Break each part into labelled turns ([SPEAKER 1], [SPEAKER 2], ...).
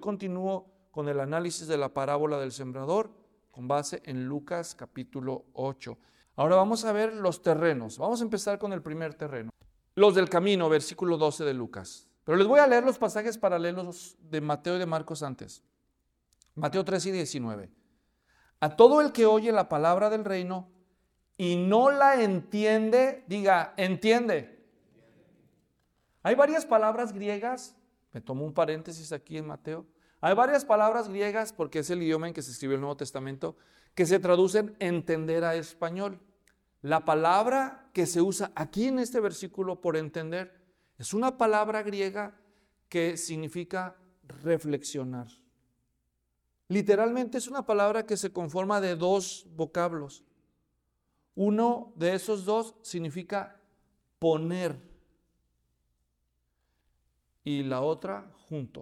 [SPEAKER 1] continúo con el análisis de la parábola del sembrador con base en Lucas capítulo 8. Ahora vamos a ver los terrenos. Vamos a empezar con el primer terreno. Los del camino, versículo 12 de Lucas. Pero les voy a leer los pasajes paralelos de Mateo y de Marcos antes. Mateo 13 y 19. A todo el que oye la palabra del reino y no la entiende, diga, entiende. Hay varias palabras griegas, me tomo un paréntesis aquí en Mateo. Hay varias palabras griegas, porque es el idioma en que se escribió el Nuevo Testamento, que se traducen entender a español. La palabra que se usa aquí en este versículo por entender es una palabra griega que significa reflexionar. Literalmente es una palabra que se conforma de dos vocablos. Uno de esos dos significa poner y la otra junto.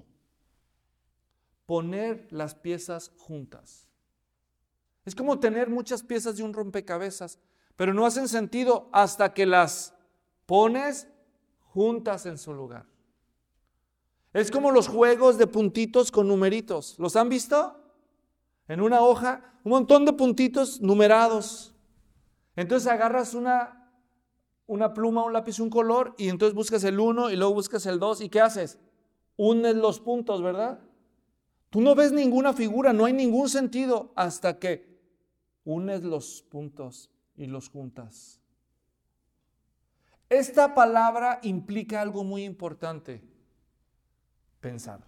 [SPEAKER 1] Poner las piezas juntas. Es como tener muchas piezas de un rompecabezas, pero no hacen sentido hasta que las pones juntas en su lugar. Es como los juegos de puntitos con numeritos. ¿Los han visto? En una hoja, un montón de puntitos numerados. Entonces agarras una pluma, un lápiz, un color, y entonces buscas el 1 y luego buscas el 2. ¿Y qué haces? Unes los puntos, ¿verdad? Tú no ves ninguna figura, no hay ningún sentido hasta que unes los puntos y los juntas. Esta palabra implica algo muy importante: pensar.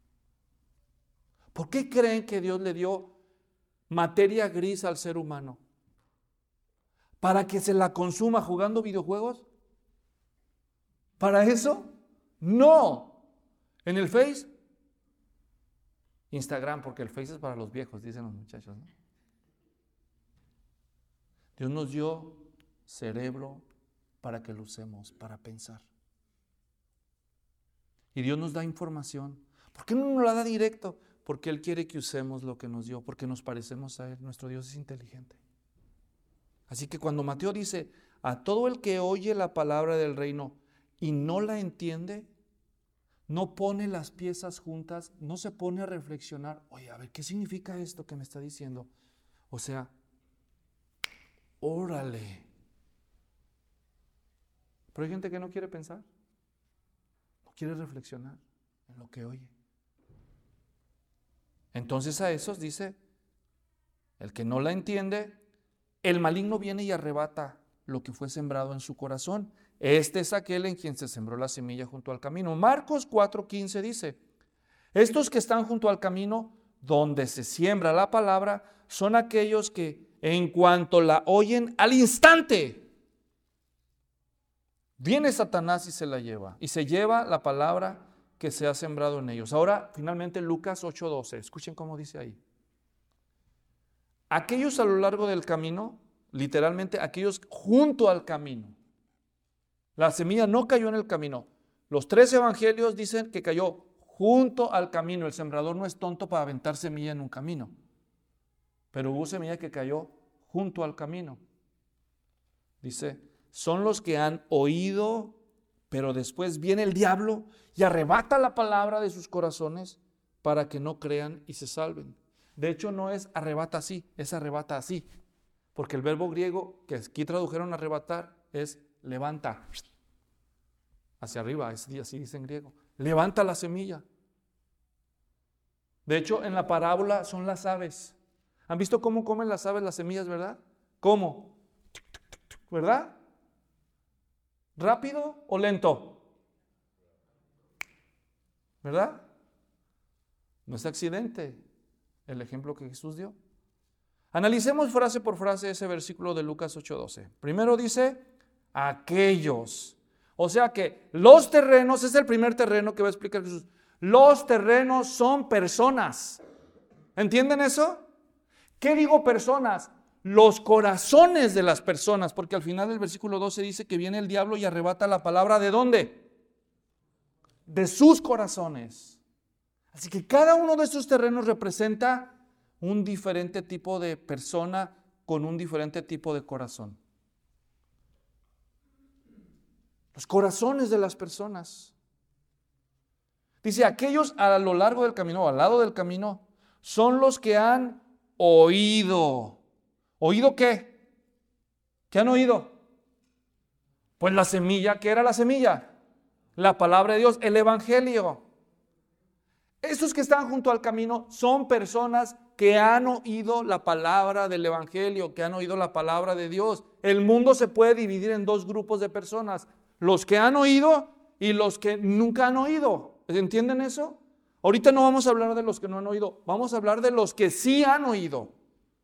[SPEAKER 1] ¿Por qué creen que Dios le dio materia gris al ser humano? ¿Para que se la consuma jugando videojuegos? ¿Para eso? No. En el Face, Instagram, porque el Face es para los viejos, dicen los muchachos, ¿no? Dios nos dio cerebro para que lo usemos, para pensar. Y Dios nos da información. ¿Por qué no nos la da directo? Porque Él quiere que usemos lo que nos dio, porque nos parecemos a Él. Nuestro Dios es inteligente. Así que cuando Mateo dice, a todo el que oye la palabra del reino y no la entiende, no pone las piezas juntas, no se pone a reflexionar, oye, a ver, ¿qué significa esto que me está diciendo? O sea, órale. Pero hay gente que no quiere pensar, no quiere reflexionar en lo que oye. Entonces a esos dice, el que no la entiende, el maligno viene y arrebata lo que fue sembrado en su corazón. Este es aquel en quien se sembró la semilla junto al camino. Marcos 4:15 dice, estos que están junto al camino, donde se siembra la palabra, son aquellos que en cuanto la oyen, al instante, viene Satanás y se la lleva. Y se lleva la palabra que se ha sembrado en ellos. Ahora, finalmente, Lucas 8:12. Escuchen cómo dice ahí. Aquellos a lo largo del camino, literalmente aquellos junto al camino. La semilla no cayó en el camino. Los 3 evangelios dicen que cayó junto al camino. El sembrador no es tonto para aventar semilla en un camino. Pero hubo semilla que cayó junto al camino. Dice, son los que han oído, pero después viene el diablo y arrebata la palabra de sus corazones para que no crean y se salven. De hecho, no es arrebata así, es arrebata así. Porque el verbo griego que aquí tradujeron arrebatar es levanta. Hacia arriba, así dice en griego. Levanta la semilla. De hecho, en la parábola son las aves. ¿Han visto cómo comen las aves las semillas, verdad? ¿Cómo? ¿Verdad? ¿Rápido o lento? ¿Verdad? No es accidente el ejemplo que Jesús dio. Analicemos frase por frase ese versículo de Lucas 8:12. Primero dice, aquellos. O sea que los terrenos, es el primer terreno que va a explicar Jesús. Los terrenos son personas. ¿Entienden eso? ¿Qué digo personas? Los corazones de las personas, porque al final del versículo 12 dice que viene el diablo y arrebata la palabra ¿de dónde? De sus corazones. Así que cada uno de estos terrenos representa un diferente tipo de persona con un diferente tipo de corazón. Los corazones de las personas. Dice, aquellos a lo largo del camino, al lado del camino, son los que han oído. ¿Oído qué? ¿Qué han oído? Pues la semilla. ¿Qué era la semilla? La palabra de Dios, el evangelio. Estos que están junto al camino son personas que han oído la palabra del evangelio, que han oído la palabra de Dios. El mundo se puede dividir en dos grupos de personas, los que han oído y los que nunca han oído. ¿Entienden eso? Ahorita no vamos a hablar de los que no han oído, vamos a hablar de los que sí han oído.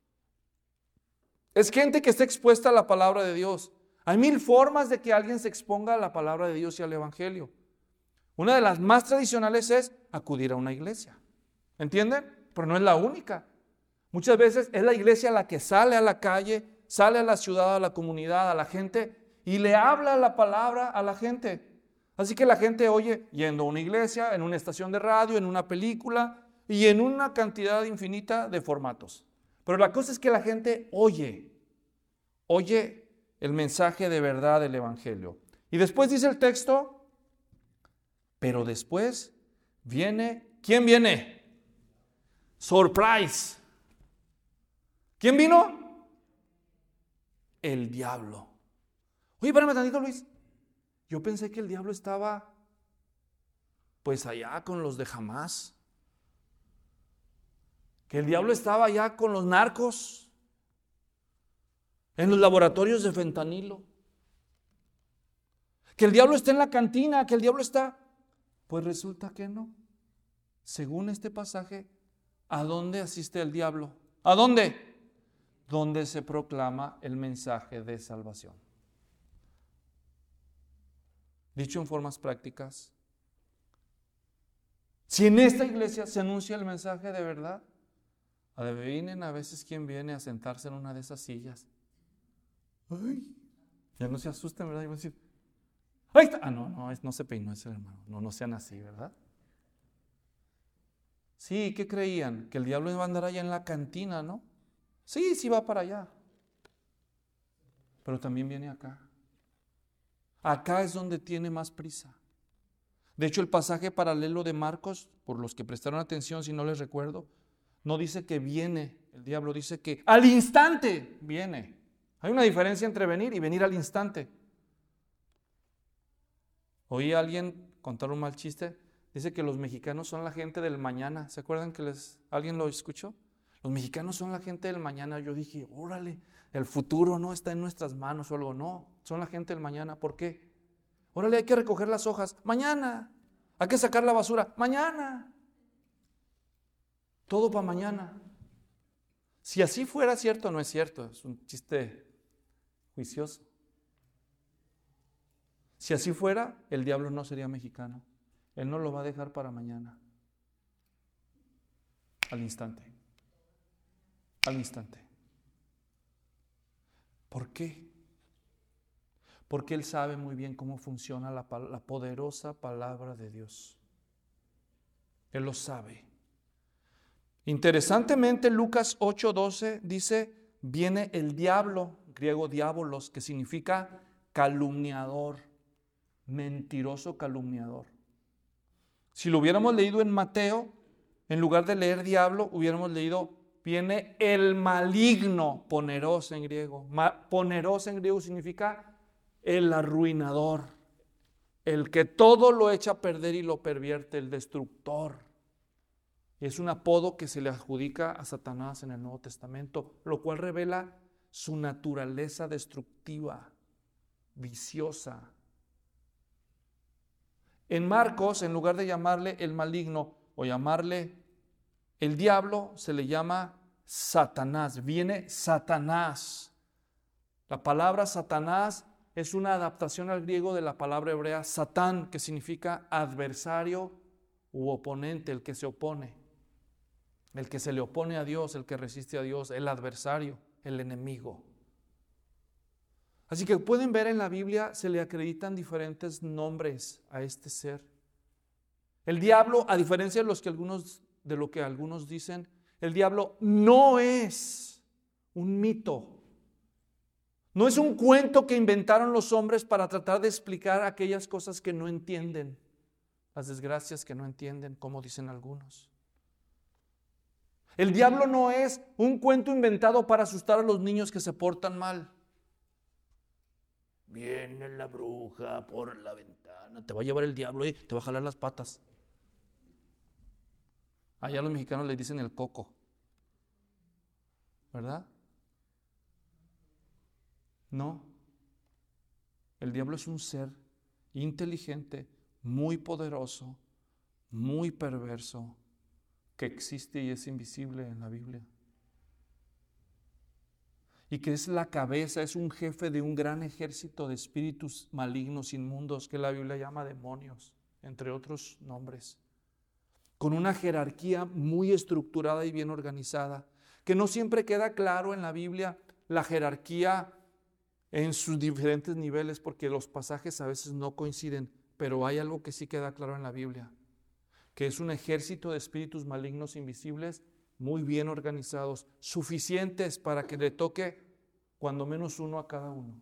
[SPEAKER 1] Es gente que está expuesta a la palabra de Dios. Hay mil formas de que alguien se exponga a la palabra de Dios y al evangelio. Una de las más tradicionales es acudir a una iglesia. ¿Entienden? Pero no es la única. Muchas veces es la iglesia la que sale a la calle, sale a la ciudad, a la comunidad, a la gente y le habla la palabra a la gente. Así que la gente oye yendo a una iglesia, en una estación de radio, en una película y en una cantidad infinita de formatos. Pero la cosa es que la gente oye el mensaje de verdad del evangelio. Y después dice el texto, pero después viene, ¿quién viene? Surprise. ¿Quién vino? El diablo. Oye, espérame tantito, Luis. Yo pensé que el diablo estaba pues allá con los de Hamás. Que el diablo estaba allá con los narcos. En los laboratorios de fentanilo. Que el diablo está en la cantina, que el diablo está... Pues resulta que no. Según este pasaje, ¿a dónde asiste el diablo? ¿A dónde? Donde se proclama el mensaje de salvación. Dicho en formas prácticas, si en esta iglesia se anuncia el mensaje de verdad, adivinen a veces quién viene a sentarse en una de esas sillas. Ay, ya no se asusten, ¿verdad? Y van a decir, ahí está. Ah, no se peinó ese hermano. No sean así, ¿verdad? Sí, ¿qué creían? Que el diablo iba a andar allá en la cantina, ¿no? Sí va para allá. Pero también viene acá. Acá es donde tiene más prisa. De hecho, el pasaje paralelo de Marcos, por los que prestaron atención, si no les recuerdo, no dice que viene el diablo, dice que al instante viene. Hay una diferencia entre venir y venir al instante. Oí a alguien contar un mal chiste. Dice que los mexicanos son la gente del mañana. ¿Se acuerdan que alguien lo escuchó? Los mexicanos son la gente del mañana. Yo dije, órale, el futuro no está en nuestras manos o algo. No, son la gente del mañana. ¿Por qué? Órale, hay que recoger las hojas. Mañana. Hay que sacar la basura. Mañana. Todo para mañana. Si así fuera cierto, no es cierto. Es un chiste juicioso. Si así fuera, el diablo no sería mexicano. Él no lo va a dejar para mañana. Al instante. Al instante. ¿Por qué? Porque Él sabe muy bien cómo funciona la poderosa palabra de Dios. Él lo sabe. Interesantemente, Lucas 8:12 dice, viene el diablo, griego diabolos, que significa calumniador, mentiroso calumniador. Si lo hubiéramos leído en Mateo, en lugar de leer diablo, hubiéramos leído, viene el maligno, poneros en griego. Poneros en griego significa el arruinador, el que todo lo echa a perder y lo pervierte, el destructor. Y es un apodo que se le adjudica a Satanás en el Nuevo Testamento, lo cual revela su naturaleza destructiva, viciosa. En Marcos, en lugar de llamarle el maligno o llamarle el diablo, se le llama Satanás. Viene Satanás. La palabra Satanás es una adaptación al griego de la palabra hebrea Satán, que significa adversario u oponente, el que se opone, el que se le opone a Dios, el que resiste a Dios, el adversario, el enemigo. Así que pueden ver en la Biblia, se le acreditan diferentes nombres a este ser. El diablo, a diferencia de lo que algunos dicen, el diablo no es un mito. No es un cuento que inventaron los hombres para tratar de explicar aquellas cosas que no entienden. las desgracias que no entienden, como dicen algunos. El diablo no es un cuento inventado para asustar a los niños que se portan mal. Viene la bruja por la ventana, te va a llevar el diablo y te va a jalar las patas. Allá los mexicanos le dicen el coco, ¿verdad? No. El diablo es un ser inteligente, muy poderoso, muy perverso, que existe y es invisible en la Biblia. Y que es la cabeza, es un jefe de un gran ejército de espíritus malignos, inmundos, que la Biblia llama demonios, entre otros nombres. Con una jerarquía muy estructurada y bien organizada, que no siempre queda claro en la Biblia la jerarquía en sus diferentes niveles, porque los pasajes a veces no coinciden, pero hay algo que sí queda claro en la Biblia, que es un ejército de espíritus malignos invisibles, muy bien organizados, suficientes para que le toque cuando menos uno a cada uno.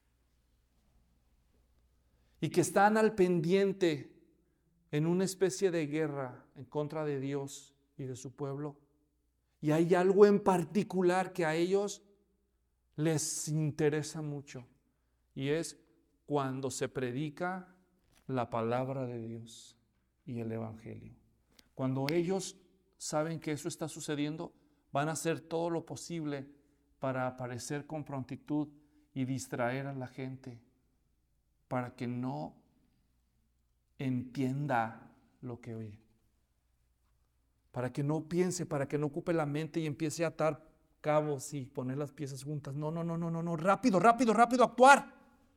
[SPEAKER 1] Y que están al pendiente en una especie de guerra en contra de Dios y de su pueblo. Y hay algo en particular que a ellos les interesa mucho, y es cuando se predica la palabra de Dios y el evangelio. Cuando ellos saben que eso está sucediendo, van a hacer todo lo posible para aparecer con prontitud y distraer a la gente para que no entienda lo que oye, para que no piense, para que no ocupe la mente y empiece a atar cabos y poner las piezas juntas. No, rápido, actuar.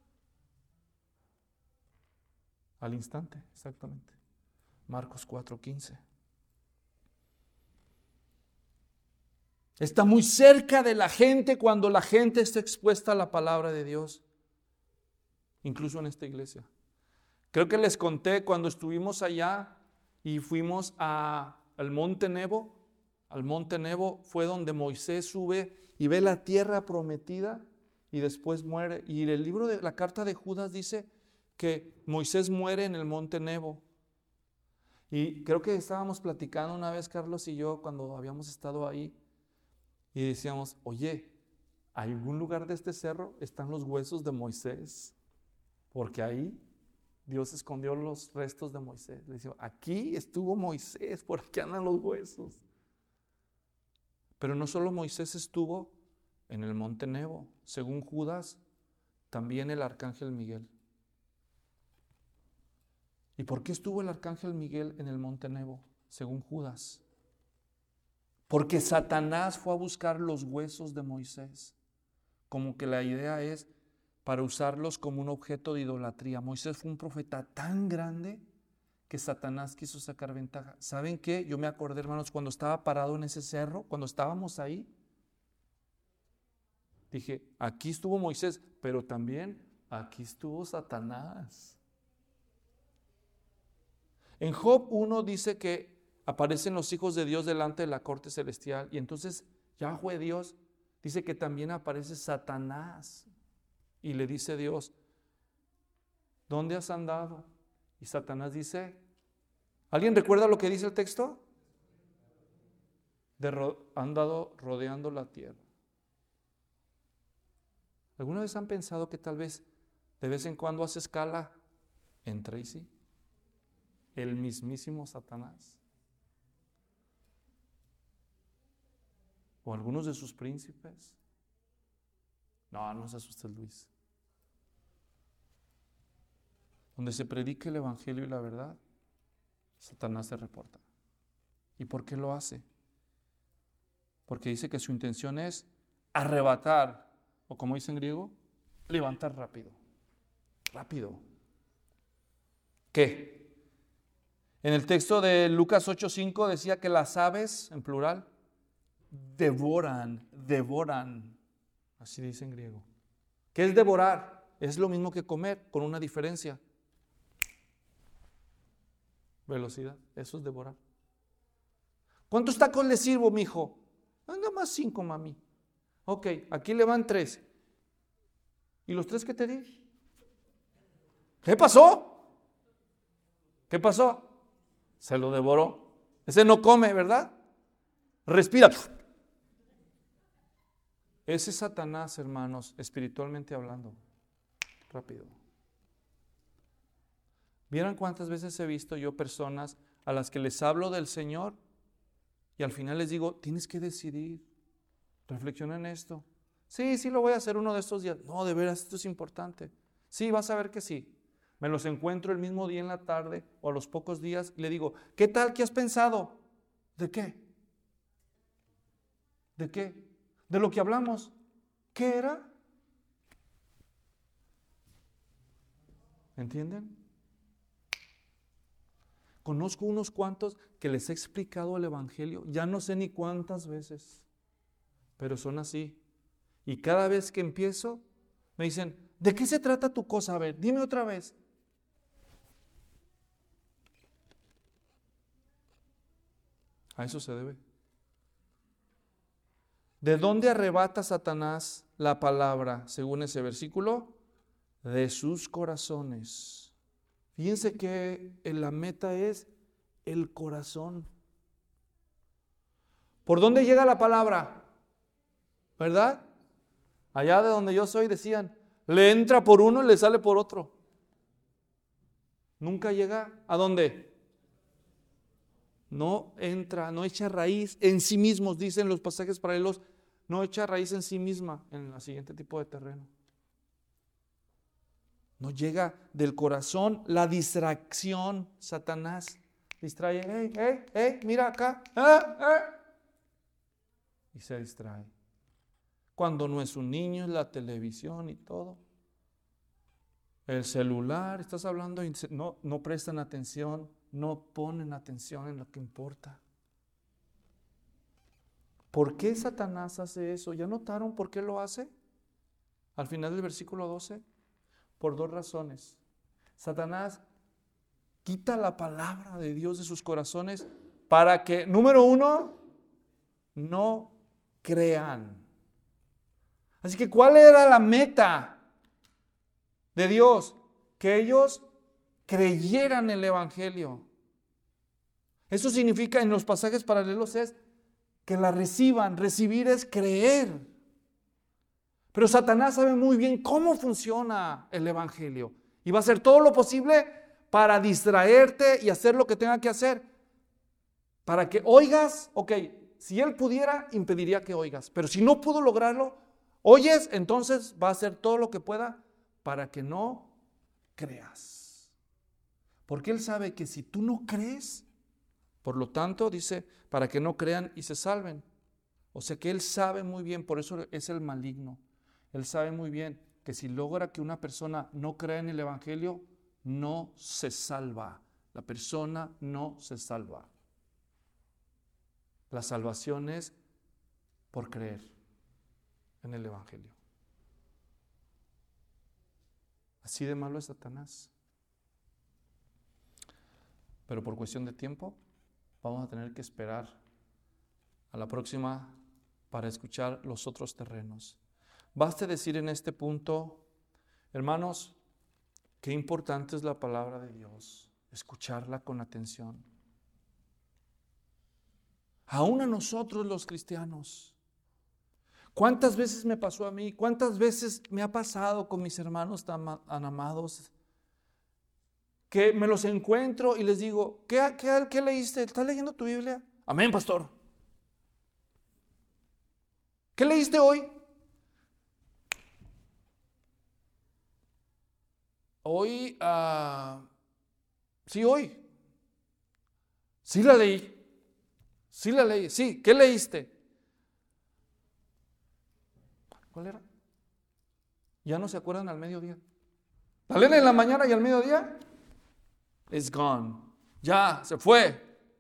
[SPEAKER 1] Al instante, exactamente. Marcos 4:15. Está muy cerca de la gente cuando la gente está expuesta a la palabra de Dios, incluso en esta iglesia. Creo que les conté cuando estuvimos allá y fuimos al Monte Nebo. Al Monte Nebo fue donde Moisés sube y ve la tierra prometida y después muere. Y el libro de la carta de Judas dice que Moisés muere en el Monte Nebo. Y creo que estábamos platicando una vez, Carlos y yo, cuando habíamos estado ahí, y decíamos, oye, ¿algún lugar de este cerro están los huesos de Moisés? Porque ahí Dios escondió los restos de Moisés. Le decía, aquí estuvo Moisés, por aquí andan los huesos. Pero no solo Moisés estuvo en el Monte Nebo, según Judas, también el arcángel Miguel. ¿Y por qué estuvo el arcángel Miguel en el Monte Nebo, según Judas? Porque Satanás fue a buscar los huesos de Moisés, como que la idea es para usarlos como un objeto de idolatría. Moisés fue un profeta tan grande que Satanás quiso sacar ventaja. ¿Saben qué? Yo me acordé, hermanos, cuando estaba parado en ese cerro, cuando estábamos ahí, dije, aquí estuvo Moisés, pero también aquí estuvo Satanás. En Job 1 dice que aparecen los hijos de Dios delante de la corte celestial, y entonces Yahweh Dios dice que también aparece Satanás y le dice Dios, ¿dónde has andado? Y Satanás dice, ¿alguien recuerda lo que dice el texto? Ha andado rodeando la tierra. ¿Alguna vez han pensado que tal vez de vez en cuando hace escala en Tracy? El mismísimo Satanás. O algunos de sus príncipes. No se asuste, Luis. Donde se predique el evangelio y la verdad, Satanás se reporta. ¿Y por qué lo hace? Porque dice que su intención es arrebatar, o como dice en griego, levantar rápido. Rápido. ¿Qué? En el texto de Lucas 8:5 decía que las aves, en plural, devoran. Así dice en griego. ¿Qué es devorar? Es lo mismo que comer, con una diferencia. Velocidad, eso es devorar. ¿Cuántos tacos le sirvo, mijo? Nada más 5, mami. Ok, aquí le van 3. ¿Y los 3 que te di? ¿Qué pasó? ¿Qué pasó? Se lo devoró. Ese no come, ¿verdad? Respira. Ese es Satanás, hermanos, espiritualmente hablando. Rápido. ¿Vieron cuántas veces he visto yo personas a las que les hablo del Señor y al final les digo, tienes que decidir, reflexiona en esto? Sí, lo voy a hacer uno de estos días. No, de veras, esto es importante. Sí, vas a ver que sí. Me los encuentro el mismo día en la tarde o a los pocos días y le digo, ¿qué tal? ¿Qué has pensado? ¿De qué? ¿De qué? De lo que hablamos. ¿Qué era? ¿Entienden? Conozco unos cuantos que les he explicado el Evangelio, ya no sé ni cuántas veces, pero son así. Y cada vez que empiezo, me dicen, ¿de qué se trata tu cosa? A ver, dime otra vez. A eso se debe. ¿De dónde arrebata Satanás la palabra, según ese versículo? De sus corazones. Fíjense que la meta es el corazón. ¿Por dónde llega la palabra? ¿Verdad? Allá de donde yo soy decían, le entra por uno y le sale por otro. Nunca llega ¿a dónde? No entra, no echa raíz en sí mismos, dicen los pasajes paralelos, no echa raíz en sí misma en el siguiente tipo de terreno. No llega del corazón la distracción. Satanás distrae, mira acá, y se distrae. Cuando no es un niño, es la televisión y todo. El celular, estás hablando y no prestan atención, no ponen atención en lo que importa. ¿Por qué Satanás hace eso? ¿Ya notaron por qué lo hace? Al final del versículo 12, por dos razones. Satanás quita la palabra de Dios de sus corazones para que, número uno, no crean. Así que, ¿cuál era la meta de Dios? Que ellos creyeran el Evangelio. Eso significa, en los pasajes paralelos, es que la reciban. Recibir es creer. Pero Satanás sabe muy bien cómo funciona el Evangelio y va a hacer todo lo posible para distraerte y hacer lo que tenga que hacer. Para que oigas, ok, si él pudiera, impediría que oigas. Pero si no pudo lograrlo, oyes, entonces va a hacer todo lo que pueda para que no creas. Porque él sabe que si tú no crees, por lo tanto, dice, para que no crean y se salven. O sea que él sabe muy bien, por eso es el maligno. Él sabe muy bien que si logra que una persona no crea en el Evangelio, no se salva. La persona no se salva. La salvación es por creer en el Evangelio. Así de malo es Satanás. Pero por cuestión de tiempo, vamos a tener que esperar a la próxima para escuchar los otros terrenos. Baste decir en este punto, hermanos, qué importante es la palabra de Dios, escucharla con atención. Aún a nosotros los cristianos, ¿cuántas veces me pasó a mí? ¿Cuántas veces me ha pasado con mis hermanos tan amados? Que me los encuentro y les digo, ¿qué leíste? ¿Estás leyendo tu Biblia? Amén, pastor. ¿Qué leíste hoy? Hoy, sí, hoy. Sí la leí. Sí, ¿qué leíste? ¿Cuál era? Ya no se acuerdan al mediodía. La leen en la mañana y al mediodía, it's gone. Ya, se fue.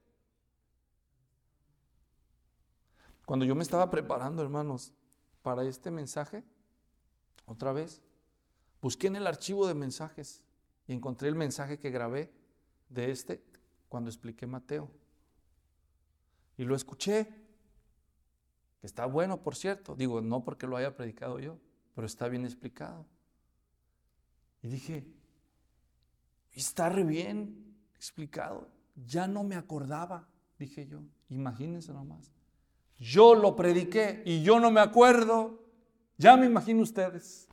[SPEAKER 1] Cuando yo me estaba preparando, hermanos, para este mensaje, otra vez, busqué en el archivo de mensajes y encontré el mensaje que grabé de cuando expliqué Mateo. Y lo escuché, que está bueno, por cierto. Digo, no porque lo haya predicado yo, pero está bien explicado. Y dije, está re bien explicado. ya no me acordaba, dije yo. Imagínense nomás. Yo lo prediqué y yo no me acuerdo. Ya me imagino ustedes.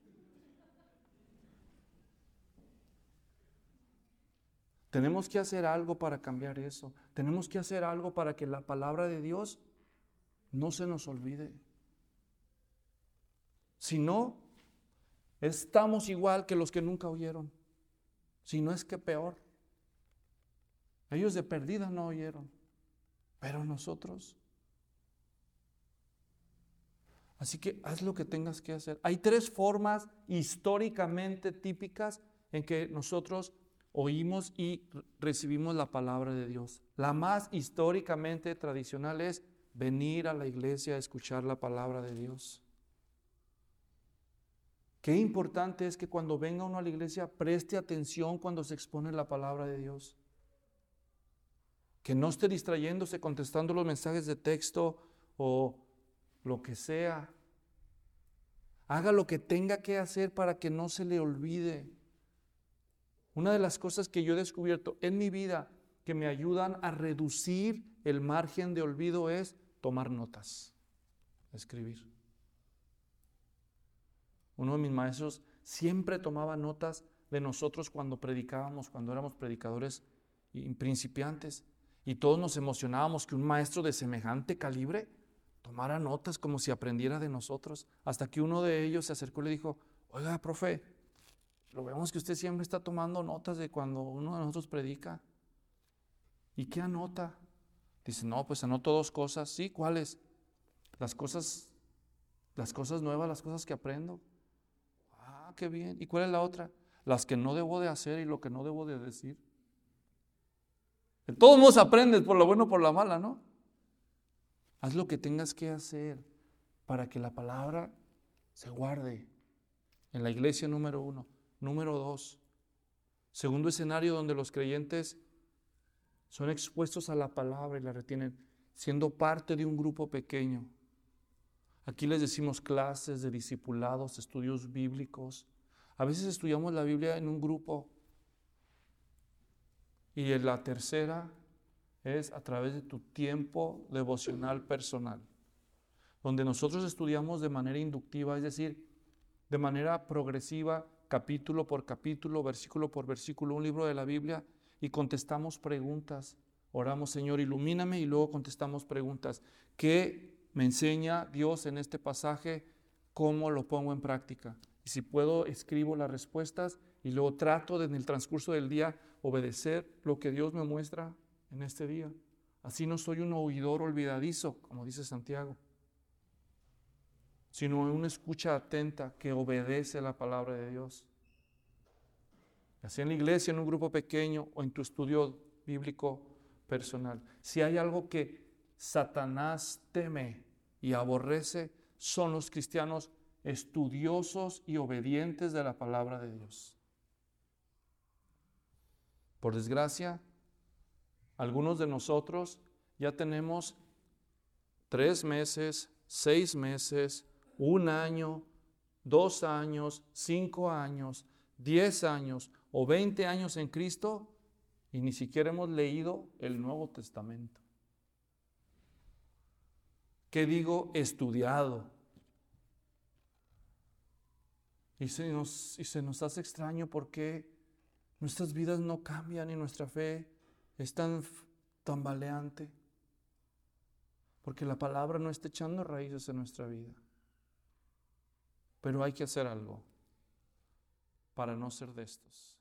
[SPEAKER 1] Tenemos que hacer algo para cambiar eso. Tenemos que hacer algo para que la palabra de Dios no se nos olvide. Si no, estamos igual que los que nunca oyeron. Si no es que peor. Ellos de perdida no oyeron, pero nosotros. Así que haz lo que tengas que hacer. Hay 3 formas históricamente típicas en que nosotros oímos y recibimos la palabra de Dios. La más históricamente tradicional es venir a la iglesia a escuchar la palabra de Dios. Qué importante es que cuando venga uno a la iglesia preste atención cuando se expone la palabra de Dios. Que no esté distrayéndose contestando los mensajes de texto o lo que sea. Haga lo que tenga que hacer para que no se le olvide. Una de las cosas que yo he descubierto en mi vida que me ayudan a reducir el margen de olvido es tomar notas, escribir. Uno de mis maestros siempre tomaba notas de nosotros cuando predicábamos, cuando éramos predicadores y principiantes. Y todos nos emocionábamos que un maestro de semejante calibre tomara notas como si aprendiera de nosotros. Hasta que uno de ellos se acercó y le dijo: oiga, profe, lo vemos que usted siempre está tomando notas de cuando uno de nosotros predica. ¿Y qué anota? Dice: no, pues anoto 2 cosas. ¿Sí? ¿Cuáles? Las cosas nuevas, las cosas que aprendo. Ah, qué bien. ¿Y cuál es la otra? Las que no debo de hacer y lo que no debo de decir. De todos modos aprendes por lo bueno o por la mala, ¿no? Haz lo que tengas que hacer para que la palabra se guarde en la iglesia, número 1. Número 2, segundo escenario donde los creyentes son expuestos a la palabra y la retienen, siendo parte de un grupo pequeño. Aquí les decimos clases de discipulados, estudios bíblicos. A veces estudiamos la Biblia en un grupo. Y en la tercera es a través de tu tiempo devocional personal, donde nosotros estudiamos de manera inductiva, es decir, de manera progresiva, capítulo por capítulo, versículo por versículo, un libro de la Biblia, y contestamos preguntas. Oramos: Señor, ilumíname, y luego contestamos preguntas. ¿Qué me enseña Dios en este pasaje? ¿Cómo lo pongo en práctica? Y si puedo, escribo las respuestas y luego trato de, en el transcurso del día, obedecer lo que Dios me muestra en este día. Así no soy un oidor olvidadizo, como dice Santiago, sino una escucha atenta que obedece la palabra de Dios. Así en la iglesia, en un grupo pequeño o en tu estudio bíblico personal. Si hay algo que Satanás teme y aborrece, son los cristianos estudiosos y obedientes de la palabra de Dios. Por desgracia, algunos de nosotros ya tenemos 3 meses, 6 meses, 1 año, 2 años, 5 años, 10 años o 20 años en Cristo y ni siquiera hemos leído el Nuevo Testamento. ¿Qué digo? Estudiado. Y se nos hace extraño porque nuestras vidas no cambian y nuestra fe es tan tambaleante. Porque la palabra no está echando raíces en nuestra vida. Pero hay que hacer algo para no ser de estos.